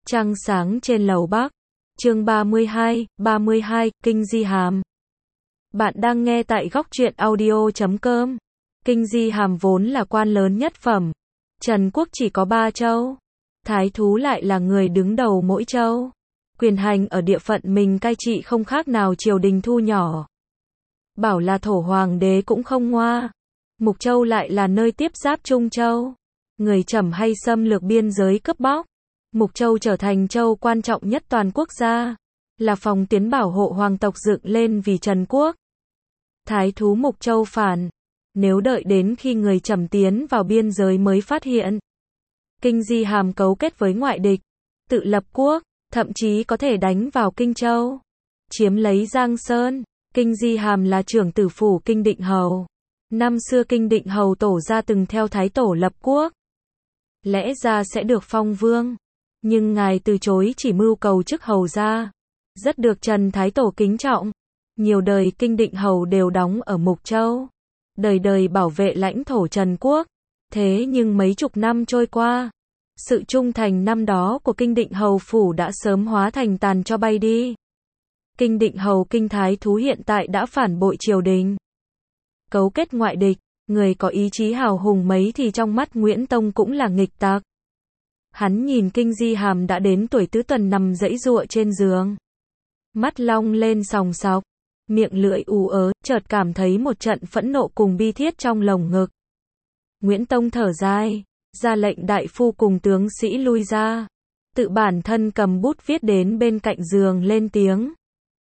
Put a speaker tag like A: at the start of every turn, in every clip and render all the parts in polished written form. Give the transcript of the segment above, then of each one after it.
A: Trăng sáng trên lầu Bắc. Chương 32, Kinh Di Hàm. Bạn đang nghe tại góc truyện audio.com. Kinh Di Hàm vốn là quan lớn nhất phẩm. Trần quốc chỉ có 3 châu. Thái thú lại là người đứng đầu mỗi châu. Quyền hành ở địa phận mình cai trị không khác nào triều đình thu nhỏ. Bảo là thổ hoàng đế cũng không ngoa. Mục Châu lại là nơi tiếp giáp Trung Châu. Người Trầm hay xâm lược biên giới cướp bóc. Mục Châu trở thành châu quan trọng nhất toàn quốc gia, là phòng tuyến bảo hộ hoàng tộc dựng lên vì Trần quốc. Thái thú Mục Châu phản, nếu đợi đến khi người Trầm tiến vào biên giới mới phát hiện. Kinh Di Hàm cấu kết với ngoại địch, tự lập quốc, thậm chí có thể đánh vào Kinh Châu, chiếm lấy Giang Sơn. Kinh Di Hàm là trưởng tử phủ Kinh Định Hầu. Năm xưa Kinh Định Hầu tổ gia từng theo Thái tổ lập quốc, lẽ ra sẽ được phong vương, nhưng ngài từ chối, chỉ mưu cầu chức hầu gia, rất được Trần Thái tổ kính trọng. Nhiều đời Kinh Định Hầu đều đóng ở Mục Châu, đời đời bảo vệ lãnh thổ Trần quốc. Thế nhưng mấy chục năm trôi qua, sự trung thành năm đó của Kinh Định Hầu phủ đã sớm hóa thành tàn cho bay đi. Kinh Định Hầu Kinh Thái thú hiện tại đã phản bội triều đình, cấu kết ngoại địch. Người có ý chí hào hùng mấy thì trong mắt Nguyễn Tông cũng là nghịch tặc. Hắn nhìn Kinh Di Hàm đã đến tuổi tứ tuần nằm giãy giụa trên giường, mắt long lên sòng sọc, miệng lưỡi ú ớ, chợt cảm thấy một trận phẫn nộ cùng bi thiết trong lồng ngực. Nguyễn Tông thở dài, ra lệnh đại phu cùng tướng sĩ lui ra, tự bản thân cầm bút viết đến bên cạnh giường lên tiếng.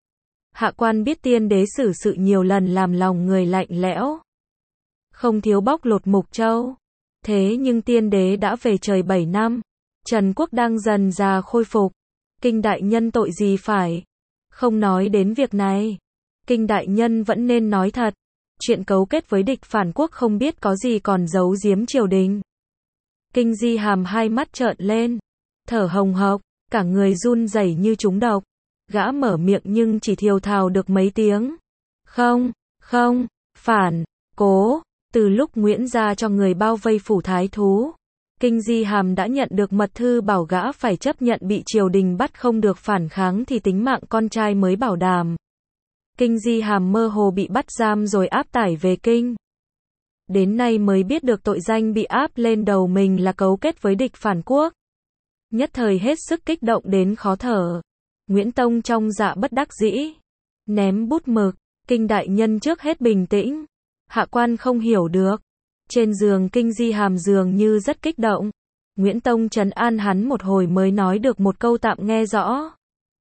A: Hạ quan biết tiên đế xử sự nhiều lần làm lòng người lạnh lẽo, không thiếu bóc lột Mục Châu. Thế nhưng tiên đế đã về trời 7 năm, Trần quốc đang dần già khôi phục. Kinh đại nhân tội gì phải không nói đến việc này. Kinh đại nhân vẫn nên nói thật. Chuyện cấu kết với địch phản quốc không biết có gì còn giấu giếm triều đình. Kinh Di Hàm hai mắt trợn lên, thở hồng hộc, cả người run rẩy như trúng độc. Gã mở miệng nhưng chỉ thiều thào được mấy tiếng. Không, phản, cố. Từ lúc Nguyễn gia cho người bao vây phủ thái thú, Kinh Di Hàm đã nhận được mật thư bảo gã phải chấp nhận bị triều đình bắt, không được phản kháng thì tính mạng con trai mới bảo đảm. Kinh Di Hàm mơ hồ bị bắt giam rồi áp tải về kinh. Đến nay mới biết được tội danh bị áp lên đầu mình là cấu kết với địch phản quốc. Nhất thời hết sức kích động đến khó thở. Nguyễn Tông trong dạ bất đắc dĩ, ném bút mực. Kinh đại nhân trước hết bình tĩnh. Hạ quan không hiểu được. Trên giường Kinh Di Hàm dường như rất kích động. Nguyễn Tông trấn an hắn một hồi mới nói được một câu tạm nghe rõ.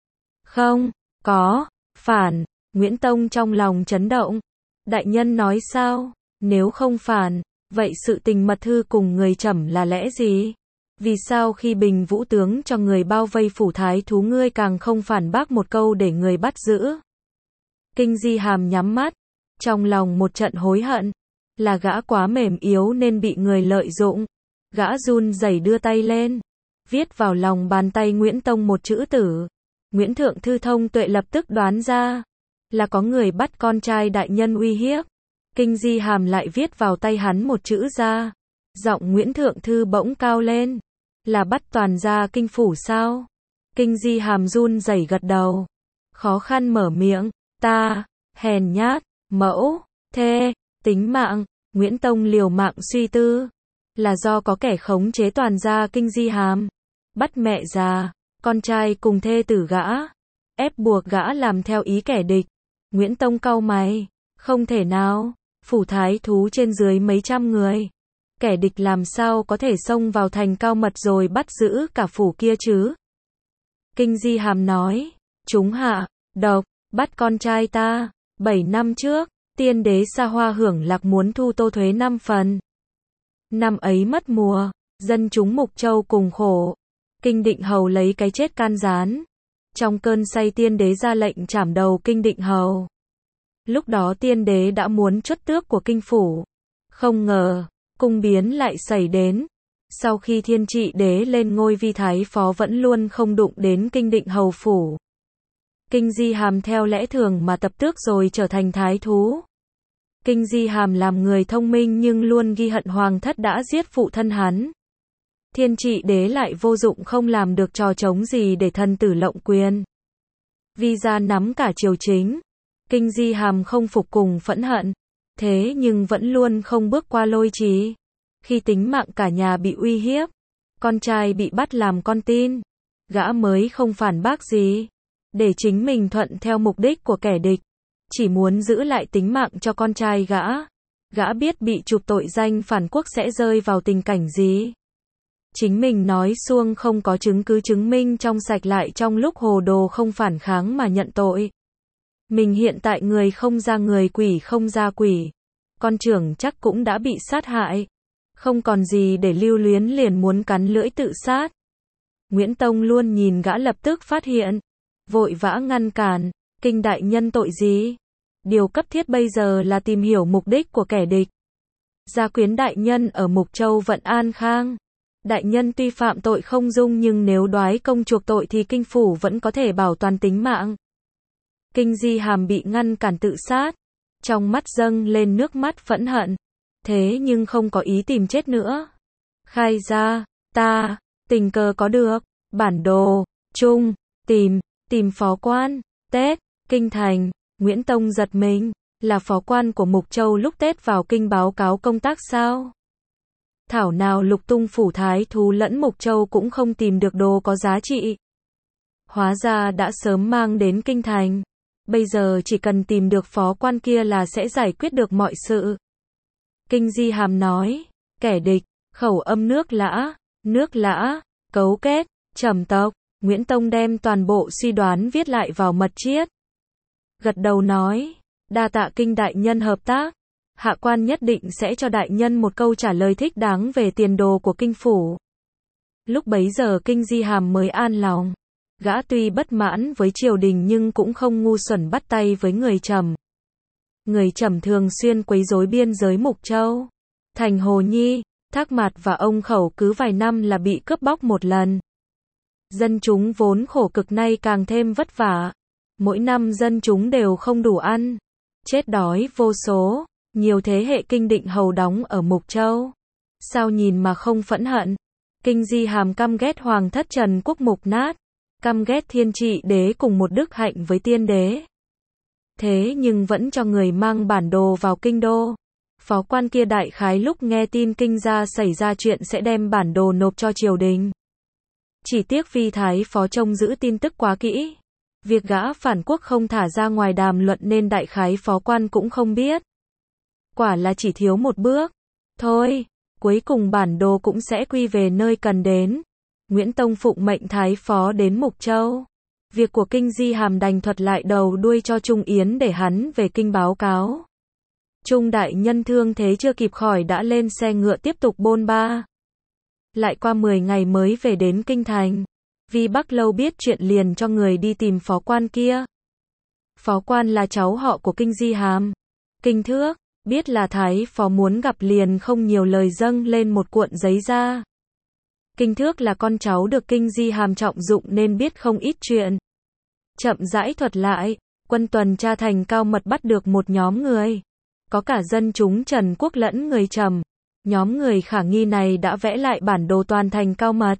A: Không có phản. Nguyễn Tông trong lòng chấn động. Đại nhân nói sao? Nếu không phản, vậy sự tình mật thư cùng người Trầm là lẽ gì? Vì sao khi Bình Vũ tướng cho người bao vây phủ thái thú ngươi càng không phản bác một câu để người bắt giữ? Kinh Di Hàm nhắm mắt, trong lòng một trận hối hận, là gã quá mềm yếu nên bị người lợi dụng. Gã run rẩy đưa tay lên, viết vào lòng bàn tay Nguyễn Tông một chữ tử. Nguyễn Thượng Thư Thông Tuệ lập tức đoán ra, là có người bắt con trai đại nhân uy hiếp. Kinh Di Hàm lại viết vào tay hắn một chữ ra. Giọng Nguyễn Thượng Thư bỗng cao lên, là bắt toàn gia kinh phủ sao? Kinh Di Hàm run rẩy gật đầu, khó khăn mở miệng, ta, hèn nhát, mẫu, thê, tính mạng. Nguyễn Tông liều mạng suy tư, là do có kẻ khống chế toàn gia Kinh Di Hàm, bắt mẹ già, con trai cùng thê tử gã, ép buộc gã làm theo ý kẻ địch. Nguyễn Tông cau mày, không thể nào, phủ thái thú trên dưới mấy trăm người, kẻ địch làm sao có thể xông vào thành Cao Mật rồi bắt giữ cả phủ kia chứ? Kinh Di Hàm nói, chúng hạ độc bắt con trai ta. 7 năm trước, tiên đế Sa Hoa hưởng lạc muốn thu tô thuế 5 phần. Năm ấy mất mùa, dân chúng Mục Châu cùng khổ. Kinh Định Hầu lấy cái chết can gián. Trong cơn say tiên đế ra lệnh trảm đầu Kinh Định Hầu. Lúc đó tiên đế đã muốn truất tước của kinh phủ. Không ngờ, cung biến lại xảy đến. Sau khi Thiên Trị đế lên ngôi vi thái phó vẫn luôn không đụng đến Kinh Định Hầu phủ. Kinh Di Hàm theo lẽ thường mà tập tước rồi trở thành thái thú. Kinh Di Hàm làm người thông minh nhưng luôn ghi hận hoàng thất đã giết phụ thân hắn. Thiên Trị Đế lại vô dụng không làm được trò trống gì để thần tử lộng quyền. Vi gia nắm cả triều chính. Kinh Di Hàm không phục cùng phẫn hận. Thế nhưng vẫn luôn không bước qua Lôi Trì. Khi tính mạng cả nhà bị uy hiếp, con trai bị bắt làm con tin, gã mới không phản bác gì. Để chính mình thuận theo mục đích của kẻ địch. Chỉ muốn giữ lại tính mạng cho con trai gã. Gã biết bị chụp tội danh phản quốc sẽ rơi vào tình cảnh gì. Chính mình nói suông không có chứng cứ chứng minh trong sạch lại trong lúc hồ đồ không phản kháng mà nhận tội. Mình hiện tại người không ra người quỷ không ra quỷ. Con trưởng chắc cũng đã bị sát hại. Không còn gì để lưu luyến liền muốn cắn lưỡi tự sát. Nguyễn Tông luôn nhìn gã lập tức phát hiện. Vội vã ngăn cản. Kinh đại nhân tội gì? Điều cấp thiết bây giờ là tìm hiểu mục đích của kẻ địch. Gia quyến đại nhân ở Mục Châu vẫn an khang. Đại nhân tuy phạm tội không dung nhưng nếu đoái công chuộc tội thì kinh phủ vẫn có thể bảo toàn tính mạng. Kinh Di Hàm bị ngăn cản tự sát. Trong mắt dâng lên nước mắt phẫn hận. Thế nhưng không có ý tìm chết nữa. Khai ra, ta, tình cờ có được, bản đồ, chung, tìm phó quan, Tết, kinh thành, Nguyễn Tông giật mình, là phó quan của Mục Châu lúc Tết vào kinh báo cáo công tác sao? Thảo nào Lục Tung phủ thái thú lẫn Mục Châu cũng không tìm được đồ có giá trị. Hóa ra đã sớm mang đến kinh thành. Bây giờ chỉ cần tìm được phó quan kia là sẽ giải quyết được mọi sự. Kinh Di Hàm nói, kẻ địch, khẩu âm nước lã, cấu kết, trầm tộc. Nguyễn Tông đem toàn bộ suy đoán viết lại vào mật chiết. Gật đầu nói, đa tạ Kinh đại nhân hợp tác. Hạ quan nhất định sẽ cho đại nhân một câu trả lời thích đáng về tiền đồ của kinh phủ. Lúc bấy giờ Kinh Di Hàm mới an lòng. Gã tuy bất mãn với triều đình nhưng cũng không ngu xuẩn bắt tay với người Trầm. Người Trầm thường xuyên quấy rối biên giới Mục Châu. Thành Hồ Nhi, Thác Mạt và Ông Khẩu cứ vài năm là bị cướp bóc một lần. Dân chúng vốn khổ cực nay càng thêm vất vả. Mỗi năm dân chúng đều không đủ ăn. Chết đói vô số. Nhiều thế hệ Kinh Định hầu đóng ở Mục Châu. Sao nhìn mà không phẫn hận. Kinh Di Hàm căm ghét Hoàng thất Trần Quốc mục nát. Căm ghét Thiên Trị Đế cùng một đức hạnh với tiên đế. Thế nhưng vẫn cho người mang bản đồ vào kinh đô. Phó quan kia đại khái lúc nghe tin kinh gia xảy ra chuyện sẽ đem bản đồ nộp cho triều đình. Chỉ tiếc Vi thái phó trông giữ tin tức quá kỹ. Việc gã phản quốc không thả ra ngoài đàm luận nên đại khái phó quan cũng không biết. Quả là chỉ thiếu một bước. Thôi, cuối cùng bản đồ cũng sẽ quy về nơi cần đến. Nguyễn Tông phụng mệnh thái phó đến Mục Châu. Việc của Kinh Di Hàm đành thuật lại đầu đuôi cho Trung Yến để hắn về kinh báo cáo. Trung đại nhân thương thế chưa kịp khỏi đã lên xe ngựa tiếp tục bôn ba. Lại qua 10 ngày mới về đến kinh thành. Vi Bắc Lâu biết chuyện liền cho người đi tìm phó quan kia. Phó quan là cháu họ của Kinh Di Hàm. Kinh Thước, biết là thái phó muốn gặp liền không nhiều lời dâng lên một cuộn giấy ra. Kinh Thước là con cháu được Kinh Di Hàm trọng dụng nên biết không ít chuyện. Chậm rãi thuật lại, quân tuần tra thành Cao Mật bắt được một nhóm người. Có cả dân chúng Trần Quốc lẫn người Trầm. Nhóm người khả nghi này đã vẽ lại bản đồ toàn thành Cao Mật.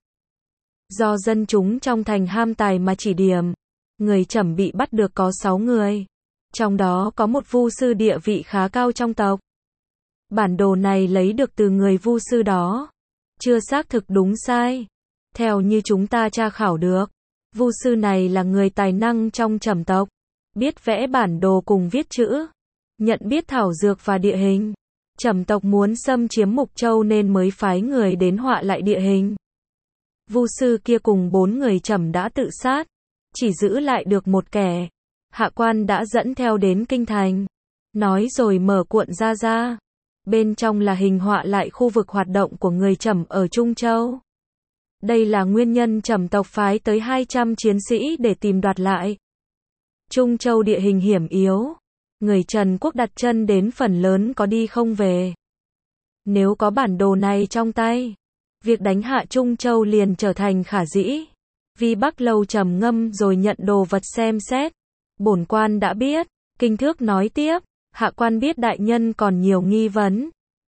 A: Do dân chúng trong thành ham tài mà chỉ điểm. Người Trầm bị bắt được có 6 người. Trong đó có một vu sư địa vị khá cao trong tộc. Bản đồ này lấy được từ người vu sư đó. Chưa xác thực đúng sai. Theo như chúng ta tra khảo được, vu sư này là người tài năng trong Trầm tộc. Biết vẽ bản đồ cùng viết chữ. Nhận biết thảo dược và địa hình. Trầm tộc muốn xâm chiếm Mục Châu nên mới phái người đến họa lại địa hình. Vu sư kia cùng 4 người Trầm đã tự sát. Chỉ giữ lại được một kẻ. Hạ quan đã dẫn theo đến kinh thành. Nói rồi mở cuộn ra. Bên trong là hình họa lại khu vực hoạt động của người Trầm ở Trung Châu. Đây là nguyên nhân Trầm tộc phái tới 200 chiến sĩ để tìm đoạt lại. Trung Châu địa hình hiểm yếu. Người Trần Quốc đặt chân đến phần lớn có đi không về. Nếu có bản đồ này trong tay, việc đánh hạ Trung Châu liền trở thành khả dĩ. Vi Bắc Lâu trầm ngâm rồi nhận đồ vật xem xét. Bổn quan đã biết. Kinh Thước nói tiếp. Hạ quan biết đại nhân còn nhiều nghi vấn.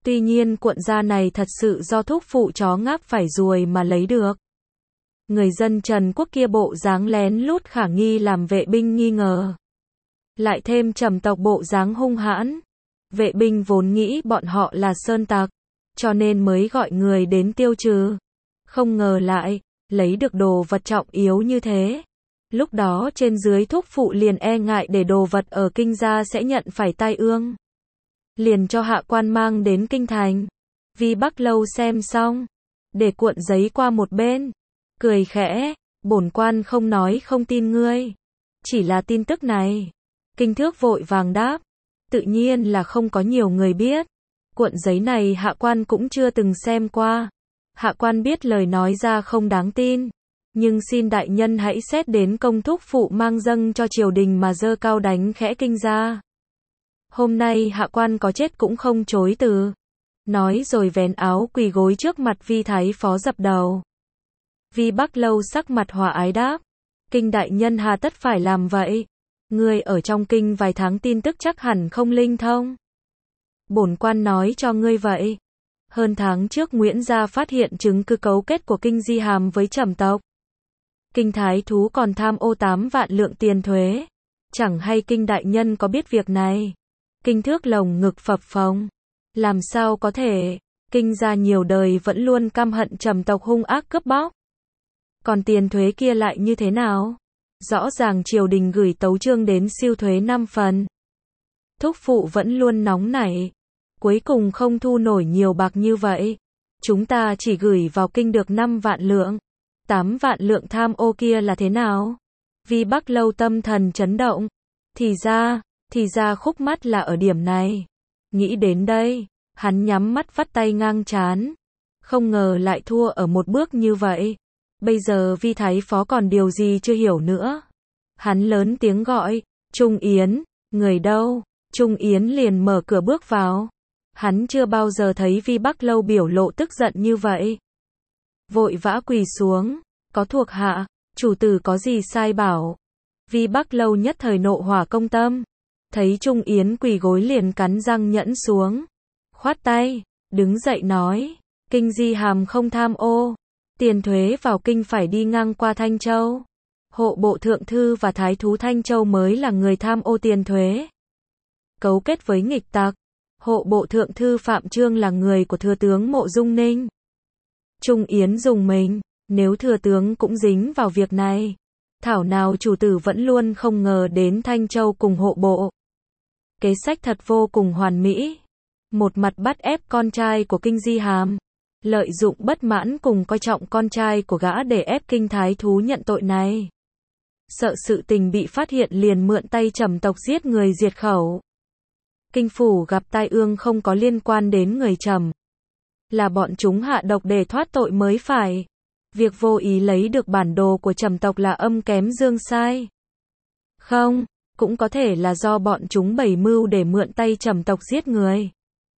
A: Tuy nhiên cuộn da này thật sự do thúc phụ chó ngáp phải ruồi mà lấy được. Người dân Trần Quốc kia bộ dáng lén lút khả nghi làm vệ binh nghi ngờ. Lại thêm Trầm tộc bộ dáng hung hãn. Vệ binh vốn nghĩ bọn họ là sơn tặc, cho nên mới gọi người đến tiêu trừ. Không ngờ lại, lấy được đồ vật trọng yếu như thế. Lúc đó trên dưới thúc phụ liền e ngại để đồ vật ở kinh gia sẽ nhận phải tai ương. Liền cho hạ quan mang đến kinh thành. Vi Bắc Lâu xem xong, để cuộn giấy qua một bên, cười khẽ, bổn quan không nói không tin ngươi. Chỉ là tin tức này. Kinh Thước vội vàng đáp, tự nhiên là không có nhiều người biết. Cuộn giấy này hạ quan cũng chưa từng xem qua. Hạ quan biết lời nói ra không đáng tin, nhưng xin đại nhân hãy xét đến công thúc phụ mang dâng cho triều đình mà dơ cao đánh khẽ kinh gia. Hôm nay hạ quan có chết cũng không chối từ. Nói rồi vén áo quỳ gối trước mặt Vi Thái Phó dập đầu. Vi Bắc Lâu sắc mặt hòa ái đáp, kinh đại nhân hà tất phải làm vậy. Ngươi ở trong kinh vài tháng tin tức chắc hẳn không linh thông. Bổn quan nói cho ngươi vậy. Hơn tháng trước Nguyễn Gia phát hiện chứng cứ cấu kết của Kinh Di Hàm với Trầm tộc. Kinh Thái Thú còn tham ô 8 vạn lượng tiền thuế. Chẳng hay Kinh đại nhân có biết việc này? Kinh Thước lồng ngực phập phồng. Làm sao có thể? Kinh gia nhiều đời vẫn luôn căm hận Trầm tộc hung ác cướp bóc. Còn tiền thuế kia lại như thế nào? Rõ ràng triều đình gửi tấu chương đến siêu thuế 5 phần. Thúc phụ vẫn luôn nóng nảy. Cuối cùng không thu nổi nhiều bạc như vậy. Chúng ta chỉ gửi vào kinh được 5 vạn lượng. 8 vạn lượng tham ô kia là thế nào? Vi Bắc Lâu tâm thần chấn động. Thì ra khúc mắc là ở điểm này. Nghĩ đến đây, hắn nhắm mắt vắt tay ngang trán. Không ngờ lại thua ở một bước như vậy. Bây giờ Vi Thái Phó còn điều gì chưa hiểu nữa. Hắn lớn tiếng gọi, Trung Yến, người đâu? Trung Yến liền mở cửa bước vào. Hắn chưa bao giờ thấy Vi Bắc Lâu biểu lộ tức giận như vậy. Vội vã quỳ xuống, có thuộc hạ, chủ tử có gì sai bảo. Vi Bắc Lâu nhất thời nộ hỏa công tâm. Thấy Trung Yến quỳ gối liền cắn răng nhẫn xuống. Khoát tay, đứng dậy nói, Kinh Di Hàm không tham ô. Tiền thuế vào kinh phải đi ngang qua Thanh Châu. Hộ bộ thượng thư và thái thú Thanh Châu mới là người tham ô tiền thuế. Cấu kết với nghịch tặc. Hộ bộ thượng thư Phạm Trương là người của thừa tướng Mộ Dung Ninh. Trung Yến dùng mình, nếu thừa tướng cũng dính vào việc này. Thảo nào chủ tử vẫn luôn không ngờ đến Thanh Châu cùng hộ bộ. Kế sách thật vô cùng hoàn mỹ. Một mặt bắt ép con trai của Kinh Di Hàm. Lợi dụng bất mãn cùng coi trọng con trai của gã để ép Kinh Thái Thú nhận tội này. Sợ sự tình bị phát hiện liền mượn tay Trầm tộc giết người diệt khẩu. Kinh phủ gặp tai ương không có liên quan đến người Trầm. Là bọn chúng hạ độc để thoát tội mới phải. Việc vô ý lấy được bản đồ của Trầm tộc là âm kém dương sai. Không, cũng có thể là do bọn chúng bày mưu để mượn tay Trầm tộc giết người.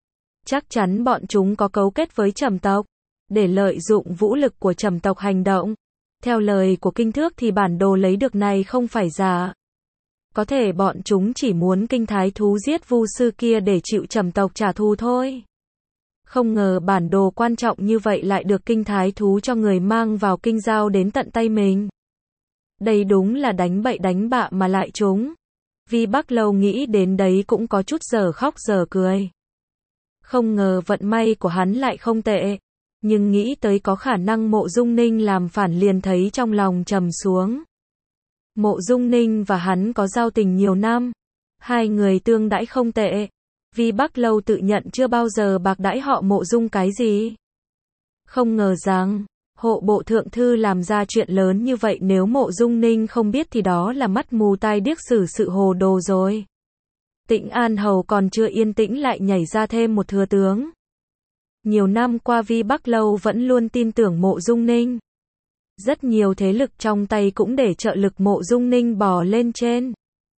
A: Chắc chắn bọn chúng có cấu kết với Trầm tộc, để lợi dụng vũ lực của Trầm tộc hành động. Theo lời của Kinh Thước thì bản đồ lấy được này không phải giả. Có thể bọn chúng chỉ muốn Kinh Thái Thú giết Vu sư kia để chịu Trầm tộc trả thù thôi. Không ngờ bản đồ quan trọng như vậy lại được Kinh Thái Thú cho người mang vào kinh giao đến tận tay mình. Đây đúng là đánh bậy đánh bạ mà lại trúng. Vi Bắc Lâu nghĩ đến đấy cũng có chút giờ khóc giờ cười. Không ngờ vận may của hắn lại không tệ. Nhưng nghĩ tới có khả năng Mộ Dung Ninh làm phản liền thấy trong lòng trầm xuống. Mộ Dung Ninh và hắn có giao tình nhiều năm. Hai người tương đãi không tệ. Vi Bắc Lâu tự nhận chưa bao giờ bạc đãi họ Mộ Dung cái gì. Không ngờ rằng, hộ bộ thượng thư làm ra chuyện lớn như vậy, nếu Mộ Dung Ninh không biết thì đó là mắt mù tai điếc xử sự hồ đồ rồi. Tĩnh An Hầu còn chưa yên tĩnh lại nhảy ra thêm một thừa tướng. Nhiều năm qua Vi Bắc Lâu vẫn luôn tin tưởng Mộ Dung Ninh. Rất nhiều thế lực trong tay cũng để trợ lực Mộ Dung Ninh bò lên trên.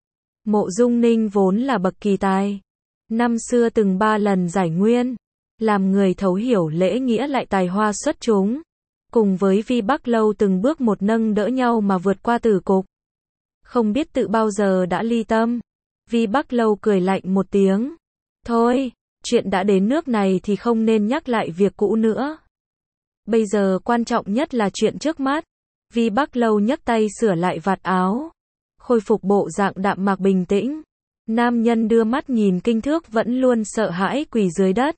A: Mộ Dung Ninh vốn là bậc kỳ tài. Năm xưa từng 3 lần giải nguyên. Làm người thấu hiểu lễ nghĩa lại tài hoa xuất chúng. Cùng với Vi Bắc Lâu từng bước một nâng đỡ nhau mà vượt qua tử cục. Không biết tự bao giờ đã ly tâm. Vi Bắc Lâu cười lạnh một tiếng. Thôi, Chuyện đã đến nước này thì không nên nhắc lại việc cũ nữa. Bây giờ quan trọng nhất là chuyện trước mắt. Vi Bắc Lâu nhấc tay sửa lại vạt áo, khôi phục bộ dạng đạm mạc bình tĩnh. Nam nhân đưa mắt nhìn Kinh Thước vẫn luôn sợ hãi quỳ dưới đất.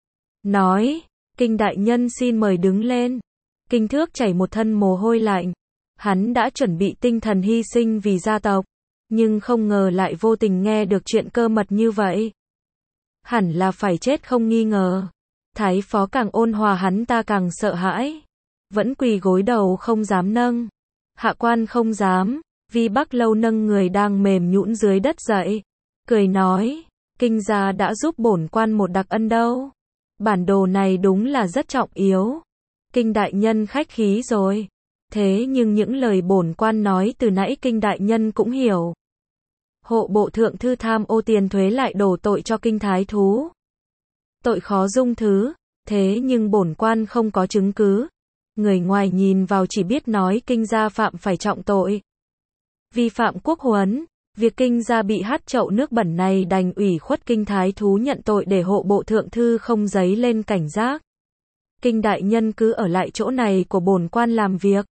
A: Nói, Kinh đại nhân xin mời đứng lên. Kinh Thước chảy một thân mồ hôi lạnh. Hắn đã chuẩn bị tinh thần hy sinh vì gia tộc, nhưng không ngờ lại vô tình nghe được chuyện cơ mật như vậy. Hẳn là phải chết không nghi ngờ. Thái phó càng ôn hòa hắn ta càng sợ hãi. Vẫn quỳ gối đầu không dám nâng. Hạ quan không dám. Vi Bắc Lâu nâng người đang mềm nhũn dưới đất dậy. Cười nói, Kinh gia đã giúp bổn quan một đặc ân đâu. Bản đồ này đúng là rất trọng yếu. Kinh đại nhân khách khí rồi. Thế nhưng những lời bổn quan nói từ nãy Kinh đại nhân cũng hiểu. Hộ bộ thượng thư tham ô tiền thuế lại đổ tội cho Kinh thái thú. Tội khó dung thứ, thế nhưng bổn quan không có chứng cứ. Người ngoài nhìn vào chỉ biết nói Kinh gia phạm phải trọng tội. Vi phạm quốc huấn, việc Kinh gia bị hắt chậu nước bẩn này đành ủy khuất Kinh thái thú nhận tội để hộ bộ thượng thư không dấy lên cảnh giác. Kinh đại nhân cứ ở lại chỗ này của bổn quan làm việc.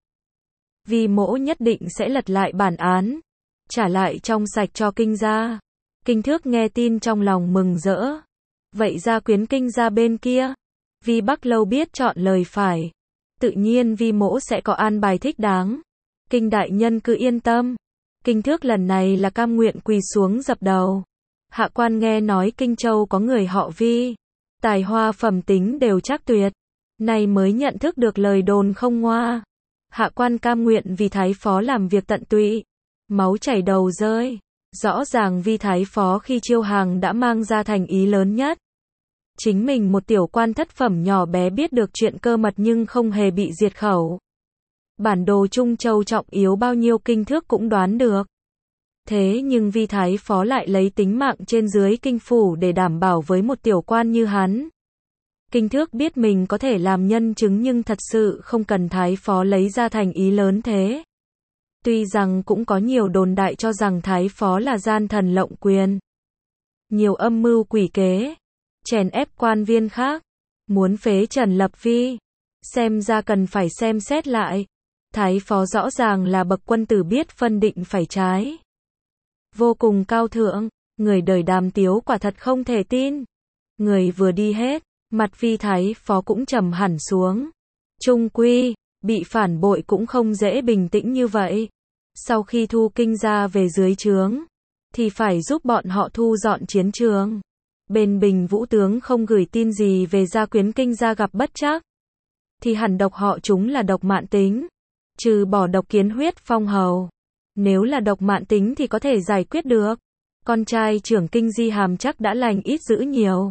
A: Vi mỗ nhất định sẽ lật lại bản án, trả lại trong sạch cho Kinh gia. Kinh Thước nghe tin trong lòng mừng rỡ. Vậy gia quyến Kinh gia bên kia? Vi Bắc Lâu biết chọn lời phải. Tự nhiên Vi mỗ sẽ có an bài thích đáng. Kinh đại nhân cứ yên tâm. Kinh Thước lần này là cam nguyện quỳ xuống dập đầu. Hạ quan nghe nói Kinh Châu có người họ Vi, tài hoa phẩm tính đều trác tuyệt. Nay mới nhận thức được lời đồn không ngoa. Hạ quan cam nguyện vì thái phó làm việc tận tụy. Máu chảy đầu rơi. Rõ ràng Vi thái phó khi chiêu hàng đã mang ra thành ý lớn nhất. Chính mình một tiểu quan thất phẩm nhỏ bé biết được chuyện cơ mật nhưng không hề bị diệt khẩu. Bản đồ Trung Châu trọng yếu bao nhiêu Kinh Thước cũng đoán được. Thế nhưng Vi thái phó lại lấy tính mạng trên dưới kinh phủ để đảm bảo với một tiểu quan như hắn. Kinh Thước biết mình có thể làm nhân chứng nhưng thật sự không cần thái phó lấy ra thành ý lớn thế. Tuy rằng cũng có nhiều đồn đại cho rằng thái phó là gian thần lộng quyền. Nhiều âm mưu quỷ kế. Chèn ép quan viên khác. Muốn phế Trần Lập Vi. Xem ra cần phải xem xét lại. Thái phó rõ ràng là bậc quân tử biết phân định phải trái. Vô cùng cao thượng. Người đời đàm tiếu quả thật không thể tin. Người vừa đi hết. Mặt Vi thái phó cũng trầm hẳn xuống. Trung quy, bị phản bội cũng không dễ bình tĩnh như vậy. Sau khi thu Kinh gia về dưới trướng, thì phải giúp bọn họ thu dọn chiến trường. Bên Bình Vũ tướng không gửi tin gì về gia quyến Kinh gia gặp bất trắc, thì hẳn độc họ chúng là độc mạn tính. Trừ bỏ độc kiến huyết phong hầu. Nếu là độc mạn tính thì có thể giải quyết được. Con trai trưởng Kinh Di Hàm chắc đã lành ít dữ nhiều.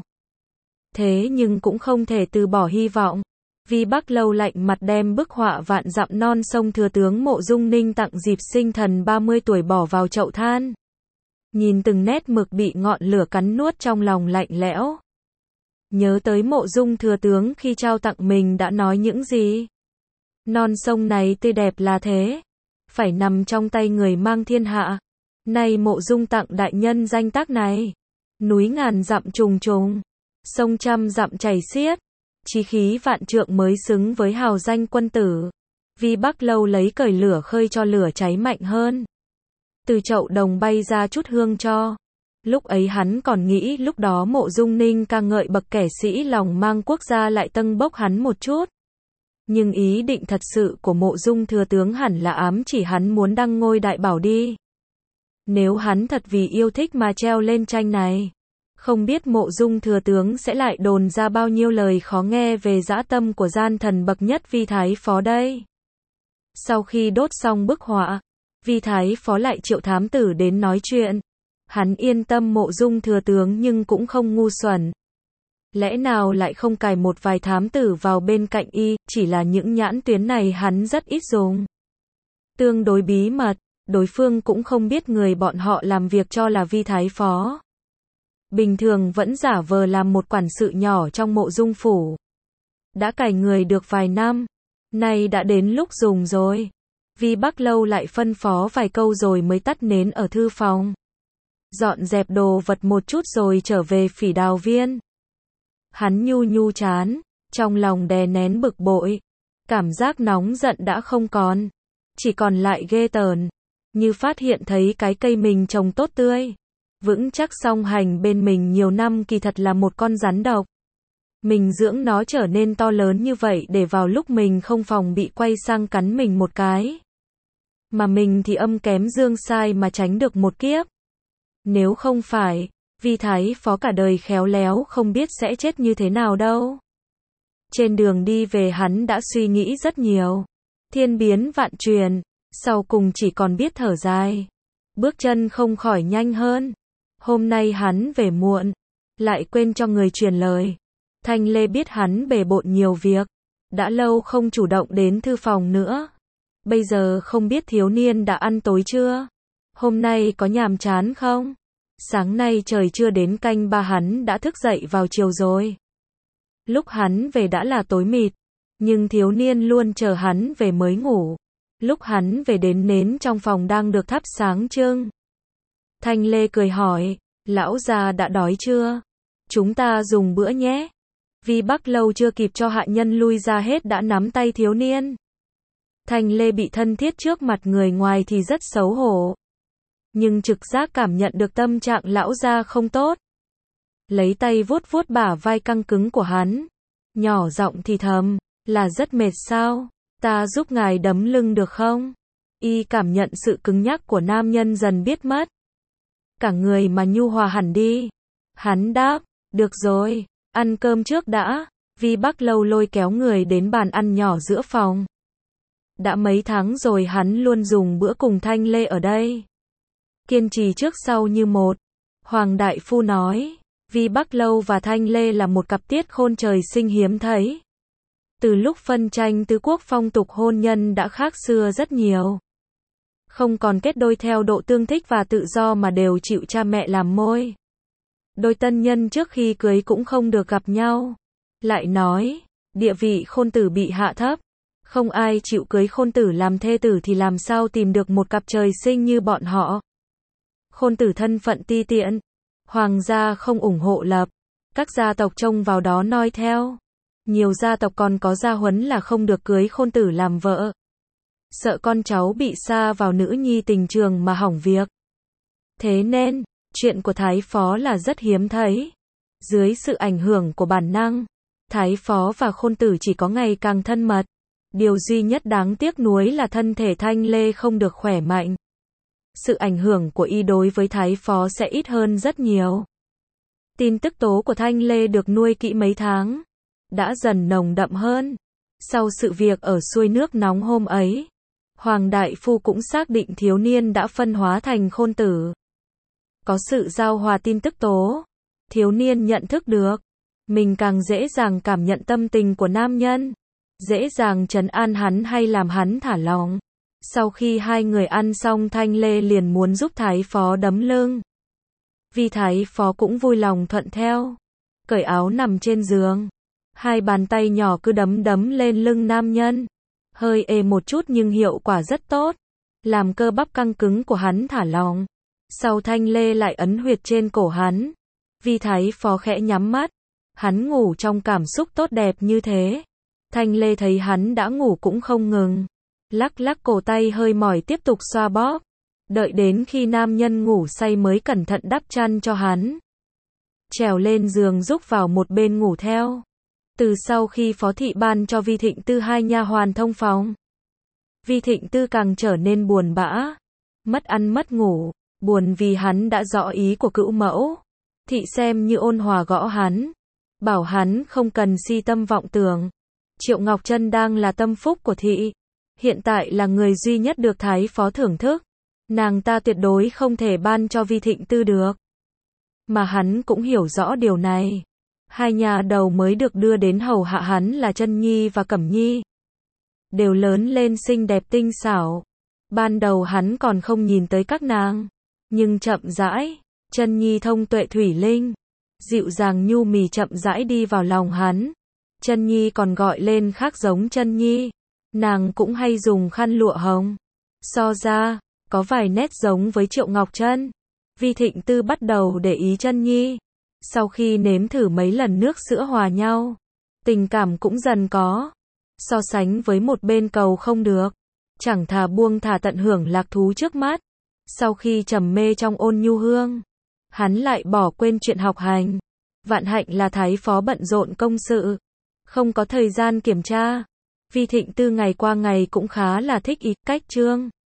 A: Thế nhưng cũng không thể từ bỏ hy vọng. Vi Bắc Lâu lạnh mặt đem bức họa vạn dặm non sông thừa tướng Mộ Dung Ninh tặng dịp sinh thần 30 tuổi bỏ vào chậu than. Nhìn từng nét mực bị ngọn lửa cắn nuốt trong lòng lạnh lẽo. Nhớ tới Mộ Dung thừa tướng khi trao tặng mình đã nói những gì. Non sông này tươi đẹp là thế. Phải nằm trong tay người mang thiên hạ. Nay Mộ Dung tặng đại nhân danh tác này. Núi ngàn dặm trùng trùng. Sông trăm dặm chảy xiết. Chí khí vạn trượng mới xứng với hào danh quân tử. Vi Bắc Lâu lấy cởi lửa khơi cho lửa cháy mạnh hơn. Từ chậu đồng bay ra chút hương cho. Lúc ấy hắn còn nghĩ lúc đó Mộ Dung Ninh ca ngợi bậc kẻ sĩ lòng mang quốc gia lại tâng bốc hắn một chút. Nhưng ý định thật sự của Mộ Dung thừa tướng hẳn là ám chỉ hắn muốn đăng ngôi đại bảo đi. Nếu hắn thật vì yêu thích mà treo lên tranh này, không biết Mộ Dung thừa tướng sẽ lại đồn ra bao nhiêu lời khó nghe về dã tâm của gian thần bậc nhất Vi thái phó đây. Sau khi đốt xong bức họa, Vi thái phó lại triệu thám tử đến nói chuyện. Hắn yên tâm Mộ Dung thừa tướng nhưng cũng không ngu xuẩn. Lẽ nào lại không cài một vài thám tử vào bên cạnh y, chỉ là những nhãn tuyến này hắn rất ít dùng. Tương đối bí mật, đối phương cũng không biết người bọn họ làm việc cho là Vi thái phó. Bình thường vẫn giả vờ làm một quản sự nhỏ trong Mộ Dung phủ. Đã cài người được vài năm, nay đã đến lúc dùng rồi. Vi Bắc Lâu lại phân phó vài câu rồi mới tắt nến ở thư phòng. Dọn dẹp đồ vật một chút rồi trở về Phỉ Đào Viên. Hắn nhu nhu trán, trong lòng đè nén bực bội. Cảm giác nóng giận đã không còn. Chỉ còn lại ghê tởm. Như phát hiện thấy cái cây mình trồng tốt tươi. Vững chắc song hành bên mình nhiều năm kỳ thật là một con rắn độc. Mình dưỡng nó trở nên to lớn như vậy để vào lúc mình không phòng bị quay sang cắn mình một cái. Mà mình thì âm kém dương sai mà tránh được một kiếp. Nếu không phải, vì Thái Phó cả đời khéo léo không biết sẽ chết như thế nào đâu. Trên đường đi về hắn đã suy nghĩ rất nhiều. Thiên biến vạn chuyển, sau cùng chỉ còn biết thở dài. Bước chân không khỏi nhanh hơn. Hôm nay hắn về muộn, lại quên cho người truyền lời. Thanh Lê biết hắn bề bộn nhiều việc, đã lâu không chủ động đến thư phòng nữa. Bây giờ không biết thiếu niên đã ăn tối chưa? Hôm nay có nhàm chán không? Sáng nay trời chưa đến canh 3 hắn đã thức dậy vào chiều rồi. Lúc hắn về đã là tối mịt, nhưng thiếu niên luôn chờ hắn về mới ngủ. Lúc hắn về đến nến trong phòng đang được thắp sáng trưng. Thanh Lê cười hỏi, lão già đã đói chưa? Chúng ta dùng bữa nhé. Vi Bắc Lâu chưa kịp cho hạ nhân lui ra hết đã nắm tay thiếu niên. Thanh Lê bị thân thiết trước mặt người ngoài thì rất xấu hổ. Nhưng trực giác cảm nhận được tâm trạng lão gia không tốt. Lấy tay vuốt vuốt bả vai căng cứng của hắn. Nhỏ giọng thì thầm, là rất mệt sao? Ta giúp ngài đấm lưng được không? Y cảm nhận sự cứng nhắc của nam nhân dần biết mất. Cả người mà nhu hòa hẳn đi. Hắn đáp, được rồi, ăn cơm trước đã. Vi Bắc Lâu lôi kéo người đến bàn ăn nhỏ giữa phòng. Đã mấy tháng rồi hắn luôn dùng bữa cùng Thanh Lê ở đây. Kiên trì trước sau như một. Hoàng Đại Phu nói, Vi Bắc Lâu và Thanh Lê là một cặp tiết khôn trời sinh hiếm thấy. Từ lúc phân tranh tứ quốc phong tục hôn nhân đã khác xưa rất nhiều. Không còn kết đôi theo độ tương thích và tự do mà đều chịu cha mẹ làm môi. Đôi tân nhân trước khi cưới cũng không được gặp nhau. Lại nói, địa vị khôn tử bị hạ thấp. Không ai chịu cưới khôn tử làm thê tử thì làm sao tìm được một cặp trời sinh như bọn họ. Khôn tử thân phận ti tiện. Hoàng gia không ủng hộ lập. Các gia tộc trông vào đó noi theo. Nhiều gia tộc còn có gia huấn là không được cưới khôn tử làm vợ. Sợ con cháu bị sa vào nữ nhi tình trường mà hỏng việc. Thế nên, chuyện của Thái Phó là rất hiếm thấy. Dưới sự ảnh hưởng của bản năng, Thái Phó và khôn tử chỉ có ngày càng thân mật. Điều duy nhất đáng tiếc nuối là thân thể Thanh Lê không được khỏe mạnh. Sự ảnh hưởng của y đối với Thái Phó sẽ ít hơn rất nhiều. Tin tức tố của Thanh Lê được nuôi kỹ mấy tháng, đã dần nồng đậm hơn. Sau sự việc ở suối nước nóng hôm ấy, Hoàng Đại Phu cũng xác định thiếu niên đã phân hóa thành khôn tử. Có sự giao hòa tin tức tố, thiếu niên nhận thức được, mình càng dễ dàng cảm nhận tâm tình của nam nhân, dễ dàng trấn an hắn hay làm hắn thả lòng. Sau khi hai người ăn xong Thanh Lê liền muốn giúp Thái Phó đấm lưng. Vì Thái Phó cũng vui lòng thuận theo. Cởi áo nằm trên giường. Hai bàn tay nhỏ cứ đấm lên lưng nam nhân. Hơi ê một chút nhưng hiệu quả rất tốt. Làm cơ bắp căng cứng của hắn thả lỏng. Sau Thanh Lê lại ấn huyệt trên cổ hắn. Vì Thái Phó khẽ nhắm mắt. Hắn ngủ trong cảm xúc tốt đẹp như thế. Thanh Lê thấy hắn đã ngủ cũng không ngừng. Lắc lắc cổ tay hơi mỏi tiếp tục xoa bóp. Đợi đến khi nam nhân ngủ say mới cẩn thận đắp chăn cho hắn. Trèo lên giường rúc vào một bên ngủ theo. Từ sau khi Phó Thị ban cho Vi Thịnh Tư hai nha hoàn thông phòng, Vi Thịnh Tư càng trở nên buồn bã. Mất ăn mất ngủ. Buồn vì hắn đã rõ ý của cữu mẫu. Thị xem như ôn hòa gõ hắn. Bảo hắn không cần si tâm vọng tưởng. Triệu Ngọc Trân đang là tâm phúc của thị. Hiện tại là người duy nhất được Thái Phó thưởng thức. Nàng ta tuyệt đối không thể ban cho Vi Thịnh Tư được. Mà hắn cũng hiểu rõ điều này. Hai nhà đầu mới được đưa đến hầu hạ hắn là Trân Nhi và Cẩm Nhi. Đều lớn lên xinh đẹp tinh xảo. Ban đầu hắn còn không nhìn tới các nàng. Nhưng chậm rãi, Trân Nhi thông tuệ thủy linh. Dịu dàng nhu mì chậm rãi đi vào lòng hắn. Trân Nhi còn gọi lên khác giống Trân Nhi. Nàng cũng hay dùng khăn lụa hồng. So ra, có vài nét giống với Triệu Ngọc Trân. Vi Thịnh Tư bắt đầu để ý Trân Nhi. Sau khi nếm thử mấy lần nước sữa hòa nhau, tình cảm cũng dần có. So sánh với một bên cầu không được, chẳng thà buông thả tận hưởng lạc thú trước mắt. Sau khi trầm mê trong ôn nhu hương, hắn lại bỏ quên chuyện học hành. Vạn hạnh là thái phó bận rộn công sự, không có thời gian kiểm tra. Vi Thịnh Tư ngày qua ngày cũng khá là thích ý cách Trương